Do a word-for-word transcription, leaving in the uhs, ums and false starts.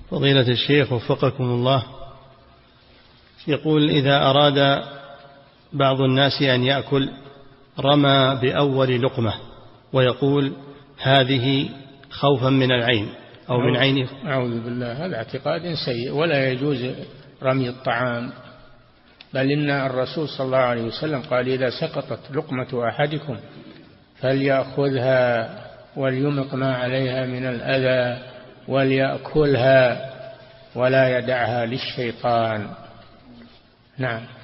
فضيلة الشيخ وفقكم الله، يقول إذا أراد بعض الناس أن يأكل رمى بأول لقمة ويقول هذه خوفا من العين أو من عين. أعوذ بالله، هذا اعتقاد سيء، ولا يجوز رمي الطعام، بل إن الرسول صلى الله عليه وسلم قال إذا سقطت لقمة أحدكم فليأخذها وليمق ما عليها من الأذى وليأكلها ولا يدعها للشيطان. نعم.